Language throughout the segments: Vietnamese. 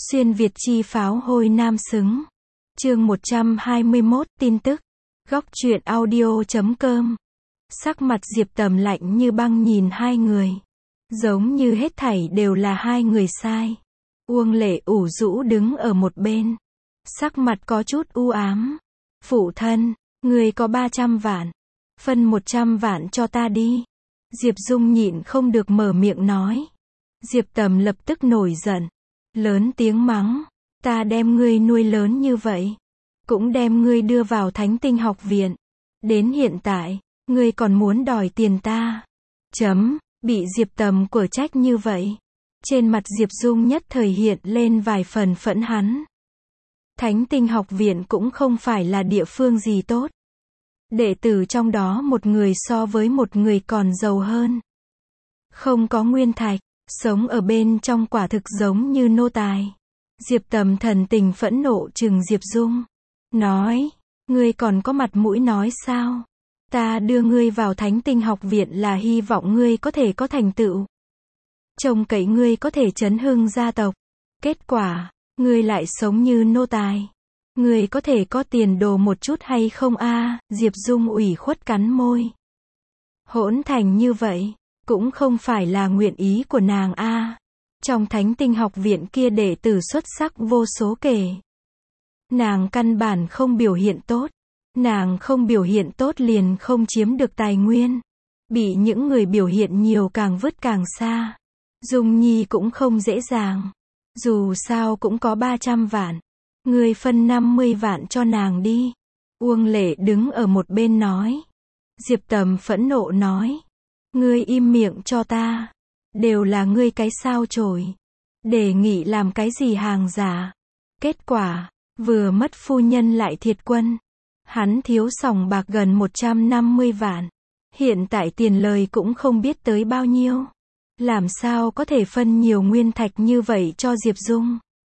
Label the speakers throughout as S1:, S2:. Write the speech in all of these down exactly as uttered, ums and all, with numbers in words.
S1: Xuyên Việt chi pháo hôi nam xứng. Chương một trăm hai mươi mốt tin tức. Góc truyện audio chấm com. Sắc mặt Diệp Tầm lạnh như băng nhìn hai người. Giống như hết thảy đều là hai người sai. Uông Lệ ủ rũ đứng ở một bên. Sắc mặt có chút u ám. Phụ thân, người có ba trăm vạn. Phân một trăm vạn cho ta đi. Diệp Dung nhịn không được mở miệng nói. Diệp Tầm lập tức nổi giận. Lớn tiếng mắng. Ta đem ngươi nuôi lớn như vậy. Cũng đem ngươi đưa vào Thánh Tinh học viện. Đến hiện tại, ngươi còn muốn đòi tiền ta. Chấm, bị Diệp Tầm của trách như vậy. Trên mặt Diệp Dung nhất thời hiện lên vài phần phẫn hắn. Thánh Tinh học viện cũng không phải là địa phương gì tốt. Đệ tử trong đó một người so với một người còn giàu hơn. Không có nguyên thạch, sống ở bên trong quả thực giống như nô tài. Diệp Tầm thần tình phẫn nộ trừng Diệp Dung. Nói, ngươi còn có mặt mũi nói sao? Ta đưa ngươi vào Thánh Tinh học viện là hy vọng ngươi có thể có thành tựu. Trông cậy ngươi có thể chấn hưng gia tộc. Kết quả, ngươi lại sống như nô tài. Ngươi có thể có tiền đồ một chút hay không a? À? Diệp Dung ủy khuất cắn môi. Hỗn thành như vậy, cũng không phải là nguyện ý của nàng a. À. Trong Thánh Tinh học viện kia đệ tử xuất sắc vô số kể. Nàng căn bản không biểu hiện tốt. Nàng không biểu hiện tốt liền không chiếm được tài nguyên. Bị những người biểu hiện nhiều càng vứt càng xa. Dung Nhi cũng không dễ dàng. Dù sao cũng có ba trăm vạn. Ngươi phân năm mươi vạn cho nàng đi. Uông Lệ đứng ở một bên nói. Diệp Tầm phẫn nộ nói. Ngươi im miệng cho ta. Đều là ngươi cái sao chổi. Đề nghị làm cái gì hàng giả. Kết quả, vừa mất phu nhân lại thiệt quân. Hắn thiếu sòng bạc gần một trăm năm mươi vạn. Hiện tại tiền lời cũng không biết tới bao nhiêu. Làm sao có thể phân nhiều nguyên thạch như vậy cho Diệp Dung.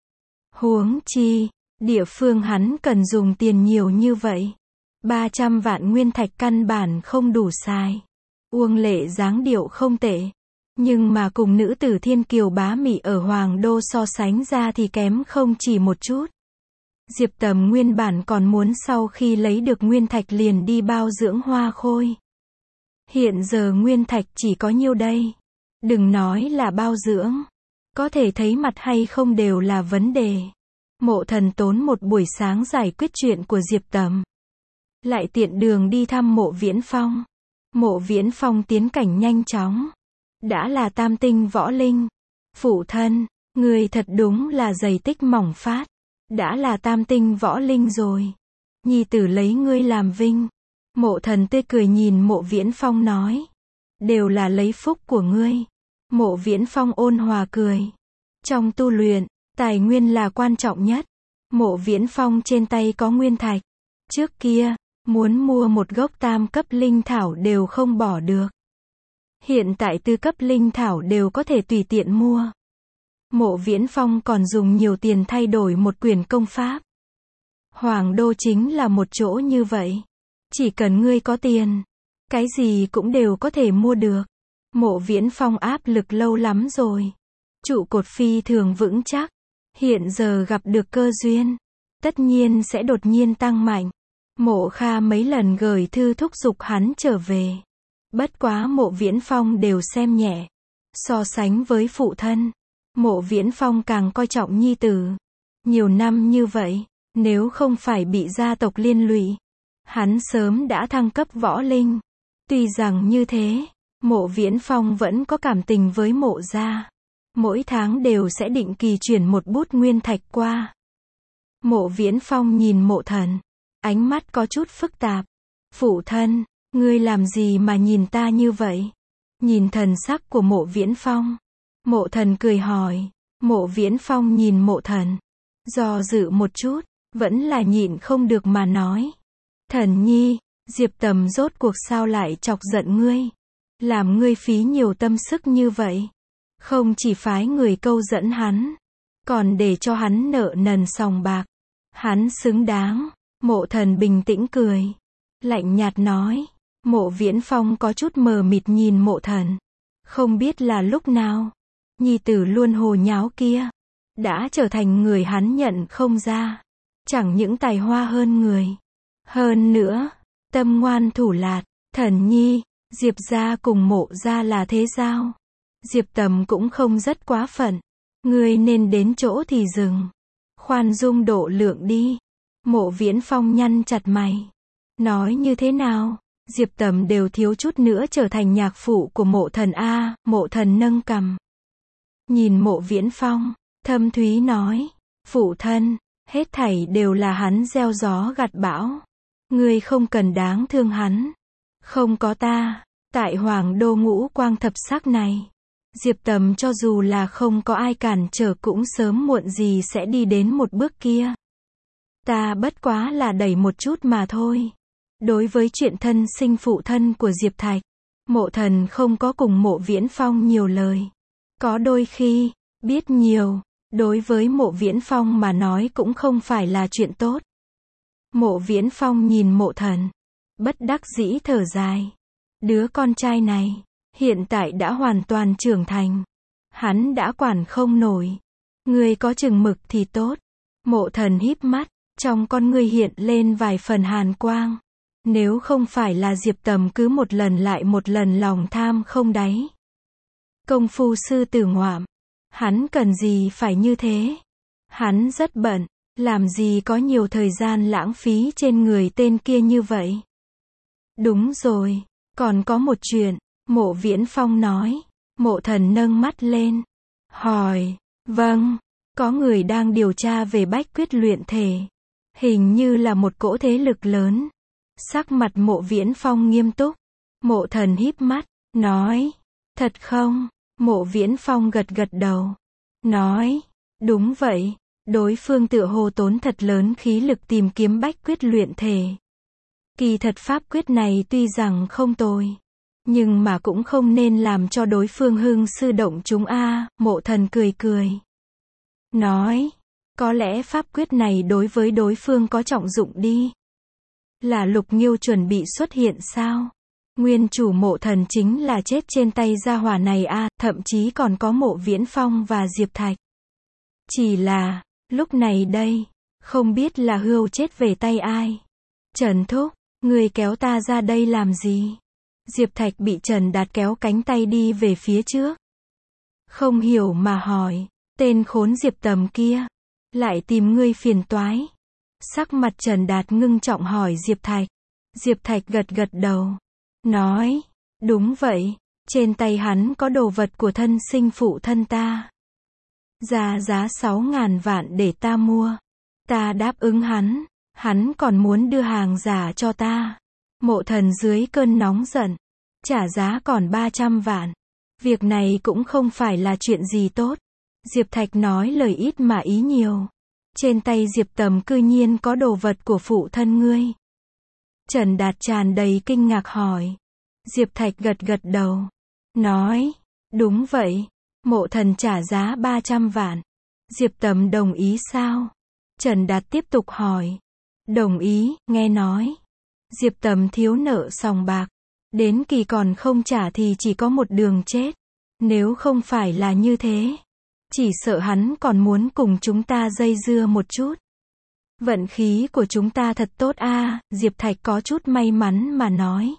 S1: Huống chi, địa phương hắn cần dùng tiền nhiều như vậy. ba trăm vạn nguyên thạch căn bản không đủ xài. Uông Lệ dáng điệu không tệ. Nhưng mà cùng nữ tử thiên kiều bá mị ở Hoàng Đô so sánh ra thì kém không chỉ một chút. Diệp Tầm nguyên bản còn muốn sau khi lấy được nguyên thạch liền đi bao dưỡng hoa khôi. Hiện giờ nguyên thạch chỉ có nhiêu đây. Đừng nói là bao dưỡng. Có thể thấy mặt hay không đều là vấn đề. Mộ Thần tốn một buổi sáng giải quyết chuyện của Diệp Tầm. Lại tiện đường đi thăm Mộ Viễn Phong. Mộ Viễn Phong tiến cảnh nhanh chóng. Đã là tam tinh võ linh. Phụ thân, người thật đúng là dày tích mỏng phát. Đã là tam tinh võ linh rồi. Nhi tử lấy ngươi làm vinh. Mộ Thần tươi cười nhìn Mộ Viễn Phong nói. Đều là lấy phúc của ngươi. Mộ Viễn Phong ôn hòa cười. Trong tu luyện, tài nguyên là quan trọng nhất. Mộ Viễn Phong trên tay có nguyên thạch. Trước kia, muốn mua một gốc tam cấp linh thảo đều không bỏ được. Hiện tại tư cấp linh thảo đều có thể tùy tiện mua. Mộ Viễn Phong còn dùng nhiều tiền thay đổi một quyển công pháp. Hoàng Đô chính là một chỗ như vậy. Chỉ cần ngươi có tiền, cái gì cũng đều có thể mua được. Mộ Viễn Phong áp lực lâu lắm rồi. Trụ cột phi thường vững chắc. Hiện giờ gặp được cơ duyên. Tất nhiên sẽ đột nhiên tăng mạnh. Mộ Kha mấy lần gửi thư thúc giục hắn trở về. Bất quá Mộ Viễn Phong đều xem nhẹ. So sánh với phụ thân, Mộ Viễn Phong càng coi trọng nhi tử. Nhiều năm như vậy, nếu không phải bị gia tộc liên lụy, hắn sớm đã thăng cấp võ linh. Tuy rằng như thế, Mộ Viễn Phong vẫn có cảm tình với Mộ gia. Mỗi tháng đều sẽ định kỳ chuyển một bút nguyên thạch qua. Mộ Viễn Phong nhìn Mộ Thần, ánh mắt có chút phức tạp. Phụ thân, ngươi làm gì mà nhìn ta như vậy? Nhìn thần sắc của Mộ Viễn Phong. Mộ Thần cười hỏi. Mộ Viễn Phong nhìn Mộ Thần. Do dự một chút, vẫn là nhịn không được mà nói. Thần nhi, Diệp Tầm rốt cuộc sao lại chọc giận ngươi? Làm ngươi phí nhiều tâm sức như vậy. Không chỉ phái người câu dẫn hắn, còn để cho hắn nợ nần sòng bạc. Hắn xứng đáng. Mộ Thần bình tĩnh cười. Lạnh nhạt nói. Mộ Viễn Phong có chút mờ mịt nhìn Mộ Thần. Không biết là lúc nào. Nhi tử luôn hồ nháo kia. đã trở thành người hắn nhận không ra. Chẳng những tài hoa hơn người. Hơn nữa, tâm ngoan thủ lạt, Thần Nhi, Diệp gia cùng Mộ gia là thế giao. Diệp Tầm cũng không rất quá phận. Ngươi nên đến chỗ thì dừng. Khoan dung độ lượng đi. Mộ Viễn Phong nhăn chặt mày. Nói như thế nào? Diệp Tầm đều thiếu chút nữa trở thành nhạc phụ của Mộ Thần a. Mộ Thần nâng cằm. Nhìn Mộ Viễn Phong, thâm thúy nói. Phụ thân, hết thảy đều là hắn gieo gió gặt bão. Ngươi không cần đáng thương hắn. Không có ta, tại Hoàng Đô ngũ quang thập sắc này. Diệp Tầm cho dù là không có ai cản trở cũng sớm muộn gì sẽ đi đến một bước kia. Ta bất quá là đẩy một chút mà thôi. Đối với chuyện thân sinh phụ thân của Diệp Thạch, Mộ Thần không có cùng Mộ Viễn Phong nhiều lời. Có đôi khi, biết nhiều, đối với Mộ Viễn Phong mà nói cũng không phải là chuyện tốt. Mộ Viễn Phong nhìn Mộ Thần, bất đắc dĩ thở dài. Đứa con trai này, hiện tại đã hoàn toàn trưởng thành. Hắn đã quản không nổi. Ngươi có chừng mực thì tốt. Mộ Thần híp mắt, trong con ngươi hiện lên vài phần hàn quang. Nếu không phải là Diệp Tầm cứ một lần lại một lần lòng tham không đáy. Công phu sư tử ngoạm. Hắn cần gì phải như thế? Hắn rất bận, làm gì có nhiều thời gian lãng phí trên người tên kia như vậy? Đúng rồi, còn có một chuyện, Mộ Viễn Phong nói. Mộ Thần nâng mắt lên, hỏi, vâng, có người đang điều tra về Bách Quyết luyện thể. Hình như là một cỗ thế lực lớn. Sắc mặt Mộ Viễn Phong nghiêm túc. Mộ Thần híp mắt, nói, thật không? Mộ Viễn Phong gật gật đầu, nói, đúng vậy, đối phương tựa hồ tốn thật lớn khí lực tìm kiếm Bách Quyết luyện thể. Kỳ thật pháp quyết này tuy rằng không tồi, nhưng mà cũng không nên làm cho đối phương hưng sư động chúng a. Mộ Thần cười cười, nói, có lẽ pháp quyết này đối với đối phương có trọng dụng đi. Là Lục Nghiêu chuẩn bị xuất hiện sao? Nguyên chủ Mộ Thần chính là chết trên tay gia hỏa này a, thậm chí còn có Mộ Viễn Phong và Diệp Thạch. Chỉ là, lúc này đây, không biết là hươu chết về tay ai. Trần Thúc, người kéo ta ra đây làm gì? Diệp Thạch bị Trần Đạt kéo cánh tay đi về phía trước. Không hiểu mà hỏi, tên khốn Diệp Tầm kia, lại tìm ngươi phiền toái. Sắc mặt Trần Đạt ngưng trọng hỏi Diệp Thạch. Diệp Thạch gật gật đầu, nói, đúng vậy, trên tay hắn có đồ vật của thân sinh phụ thân ta. Ra giá sáu ngàn vạn để ta mua. Ta đáp ứng hắn, hắn còn muốn đưa hàng giả cho ta. Mộ Thần dưới cơn nóng giận, trả giá còn ba trăm vạn. Việc này cũng không phải là chuyện gì tốt. Diệp Thạch nói lời ít mà ý nhiều. Trên tay Diệp Tầm cư nhiên có đồ vật của phụ thân ngươi. Trần Đạt tràn đầy kinh ngạc hỏi. Diệp Thạch gật gật đầu, nói, đúng vậy, Mộ Thần trả giá ba trăm vạn. Diệp Tầm đồng ý sao? Trần Đạt tiếp tục hỏi. Đồng ý, nghe nói. Diệp Tầm thiếu nợ sòng bạc. Đến kỳ còn không trả thì chỉ có một đường chết. Nếu không phải là như thế, chỉ sợ hắn còn muốn cùng chúng ta dây dưa một chút. Vận khí của chúng ta thật tốt a. Diệp Thạch có chút may mắn mà nói.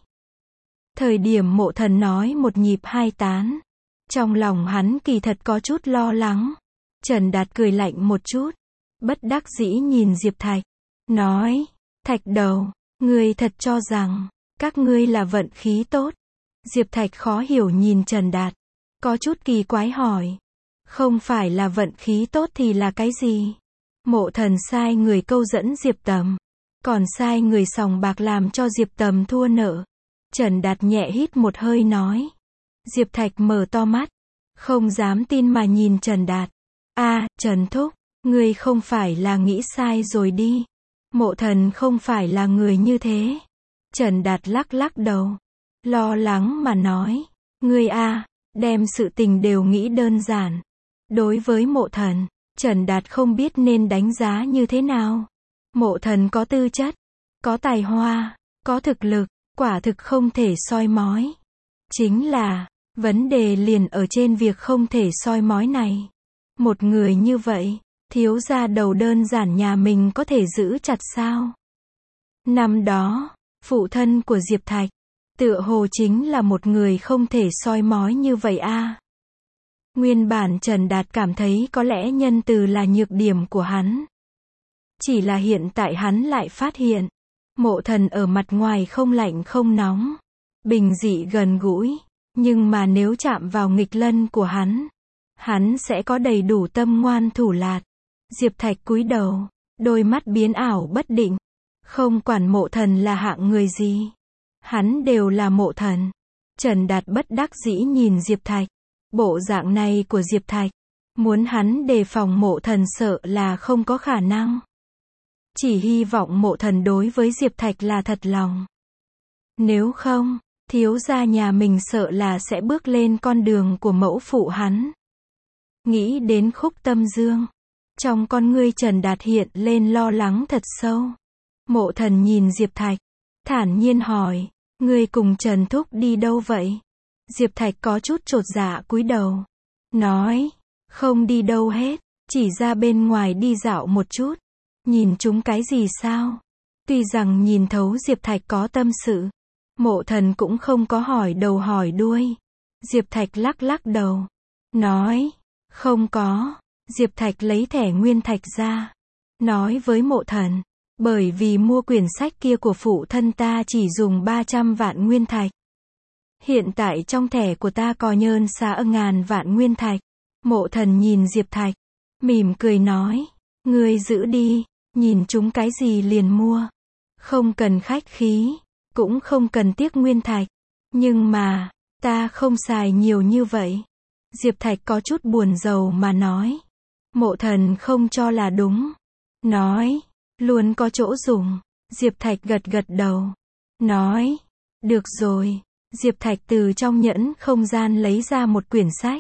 S1: Thời điểm Mộ Thần nói một nhịp hai tán, trong lòng hắn kỳ thật có chút lo lắng. Trần Đạt cười lạnh một chút, bất đắc dĩ nhìn Diệp Thạch, nói, Thạch đầu, ngươi thật cho rằng, các ngươi là vận khí tốt. Diệp Thạch khó hiểu nhìn Trần Đạt, có chút kỳ quái hỏi, không phải là vận khí tốt thì là cái gì? Mộ Thần sai người câu dẫn Diệp Tầm, còn sai người sòng bạc làm cho Diệp Tầm thua nợ. Trần Đạt nhẹ hít một hơi nói. Diệp Thạch mở to mắt, không dám tin mà nhìn Trần Đạt. A, Trần Thúc, ngươi không phải là nghĩ sai rồi đi. Mộ Thần không phải là người như thế. Trần Đạt lắc lắc đầu, lo lắng mà nói, ngươi a, đem sự tình đều nghĩ đơn giản. Đối với Mộ Thần, Trần Đạt không biết nên đánh giá như thế nào. Mộ Thần có tư chất, có tài hoa, có thực lực, quả thực không thể soi mói. Chính là, vấn đề liền ở trên việc không thể soi mói này. Một người như vậy, thiếu gia đầu đơn giản nhà mình có thể giữ chặt sao? Năm đó, phụ thân của Diệp Thạch, tựa hồ chính là một người không thể soi mói như vậy a. Nguyên bản Trần Đạt cảm thấy có lẽ nhân từ là nhược điểm của hắn. Chỉ là hiện tại hắn lại phát hiện, Mộ Thần ở mặt ngoài không lạnh không nóng, bình dị gần gũi, nhưng mà nếu chạm vào nghịch lân của hắn, hắn sẽ có đầy đủ tâm ngoan thủ lạt. Diệp Thạch cúi đầu, đôi mắt biến ảo bất định, không quản Mộ Thần là hạng người gì, hắn đều là Mộ Thần. Trần Đạt bất đắc dĩ nhìn Diệp Thạch, bộ dạng này của Diệp Thạch, muốn hắn đề phòng Mộ Thần sợ là không có khả năng. Chỉ hy vọng Mộ Thần đối với Diệp Thạch là thật lòng. Nếu không, thiếu gia nhà mình sợ là sẽ bước lên con đường của mẫu phụ hắn. Nghĩ đến Khúc Tâm Dương, trong con ngươi Trần Đạt hiện lên lo lắng thật sâu. Mộ Thần nhìn Diệp Thạch, thản nhiên hỏi, ngươi cùng Trần Thúc đi đâu vậy? Diệp Thạch có chút chột dạ cúi đầu, nói, không đi đâu hết, chỉ ra bên ngoài đi dạo một chút. Nhìn chúng cái gì sao? Tuy rằng nhìn thấu Diệp Thạch có tâm sự, Mộ Thần cũng không có hỏi đầu hỏi đuôi. Diệp Thạch lắc lắc đầu, nói, không có. Diệp Thạch lấy thẻ nguyên thạch ra, nói với Mộ Thần, bởi vì mua quyển sách kia của phụ thân ta chỉ dùng ba trăm vạn nguyên thạch. Hiện tại trong thẻ của ta có nhơn xa ngàn vạn nguyên thạch. Mộ Thần nhìn Diệp Thạch, mỉm cười nói, ngươi giữ đi, nhìn chúng cái gì liền mua. Không cần khách khí, cũng không cần tiếc nguyên thạch. Nhưng mà, ta không xài nhiều như vậy. Diệp Thạch có chút buồn rầu mà nói. Mộ Thần không cho là đúng. Nói, luôn có chỗ dùng. Diệp Thạch gật gật đầu. Nói, được rồi. Diệp Thạch từ trong nhẫn không gian lấy ra một quyển sách.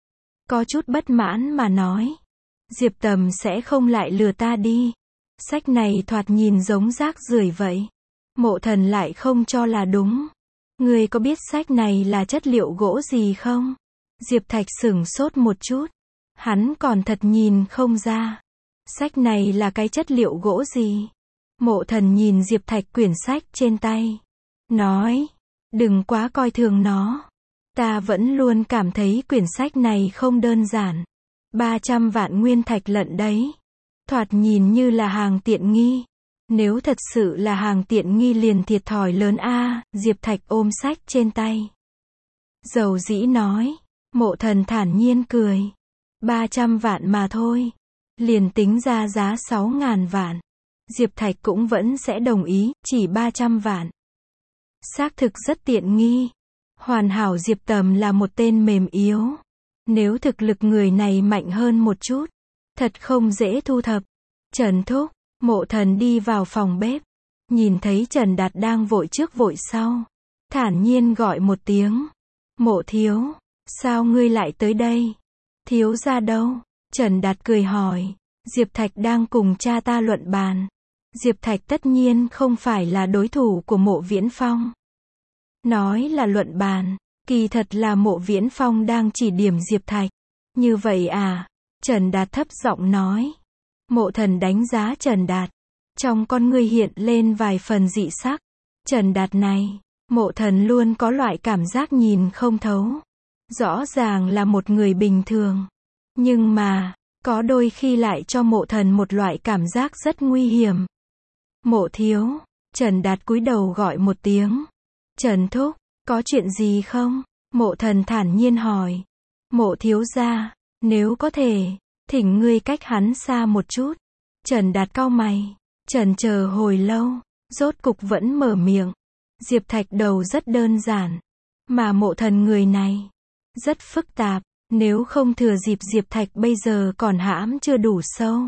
S1: Có chút bất mãn mà nói. Diệp Tầm sẽ không lại lừa ta đi. Sách này thoạt nhìn giống rác rưởi vậy. Mộ Thần lại không cho là đúng. Ngươi có biết sách này là chất liệu gỗ gì không? Diệp Thạch sửng sốt một chút. Hắn còn thật nhìn không ra. Sách này là cái chất liệu gỗ gì? Mộ Thần nhìn Diệp Thạch quyển sách trên tay. Nói, đừng quá coi thường nó. Ta vẫn luôn cảm thấy quyển sách này không đơn giản. ba trăm vạn nguyên thạch lận đấy. Thoạt nhìn như là hàng tiện nghi. Nếu thật sự là hàng tiện nghi liền thiệt thòi lớn a. Diệp Thạch ôm sách trên tay, dầu dĩ nói. Mộ Thần thản nhiên cười. ba trăm vạn mà thôi. Liền tính ra giá sáu ngàn vạn. Diệp Thạch cũng vẫn sẽ đồng ý, chỉ ba trăm vạn. Xác thực rất tiện nghi. Hoàn hảo Diệp Tầm là một tên mềm yếu. Nếu thực lực người này mạnh hơn một chút, thật không dễ thu thập. Trần Thúc, Mộ Thần đi vào phòng bếp. Nhìn thấy Trần Đạt đang vội trước vội sau. Thản nhiên gọi một tiếng. Mộ thiếu, sao ngươi lại tới đây? Thiếu gia đâu? Trần Đạt cười hỏi. Diệp Thạch đang cùng cha ta luận bàn. Diệp Thạch tất nhiên không phải là đối thủ của Mộ Viễn Phong. Nói là luận bàn, kỳ thật là Mộ Viễn Phong đang chỉ điểm Diệp Thạch. Như vậy à? Trần Đạt thấp giọng nói. Mộ Thần đánh giá Trần Đạt. Trong con ngươi hiện lên vài phần dị sắc. Trần Đạt này, Mộ Thần luôn có loại cảm giác nhìn không thấu. Rõ ràng là một người bình thường. Nhưng mà, có đôi khi lại cho Mộ Thần một loại cảm giác rất nguy hiểm. Mộ thiếu, Trần Đạt cúi đầu gọi một tiếng. Trần Thúc, có chuyện gì không? Mộ Thần thản nhiên hỏi. Mộ thiếu gia, nếu có thể, thỉnh ngươi cách hắn xa một chút. Trần Đạt cau mày, chần chờ hồi lâu, rốt cục vẫn mở miệng. Diệp Thạch đầu rất đơn giản, mà Mộ Thần người này rất phức tạp, nếu không thừa dịp Diệp Thạch bây giờ còn hãm chưa đủ sâu.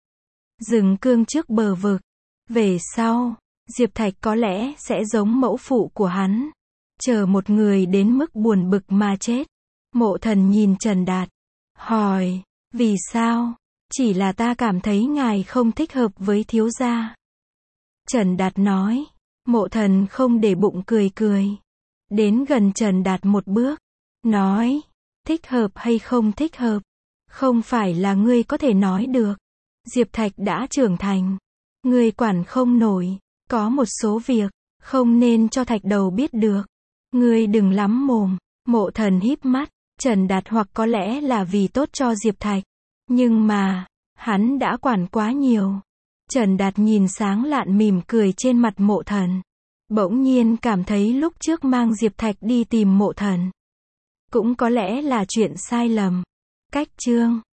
S1: Dừng cương trước bờ vực, về sau, Diệp Thạch có lẽ sẽ giống mẫu phụ của hắn, chờ một người đến mức buồn bực mà chết. Mộ Thần nhìn Trần Đạt, hỏi, vì sao? Chỉ là ta cảm thấy ngài không thích hợp với thiếu gia. Trần Đạt nói. Mộ Thần không để bụng cười cười. Đến gần Trần Đạt một bước, nói, thích hợp hay không thích hợp, Không phải là ngươi có thể nói được. Diệp Thạch đã trưởng thành. Ngươi quản không nổi. Có một số việc, không nên cho Thạch đầu biết được. Ngươi đừng lắm mồm. Mộ Thần híp mắt. Trần Đạt hoặc có lẽ là vì tốt cho Diệp Thạch. Nhưng mà, hắn đã quản quá nhiều. Trần Đạt nhìn sáng lạn mỉm cười trên mặt Mộ Thần. Bỗng nhiên cảm thấy lúc trước mang Diệp Thạch đi tìm Mộ Thần. Cũng có lẽ là chuyện sai lầm. Cách chương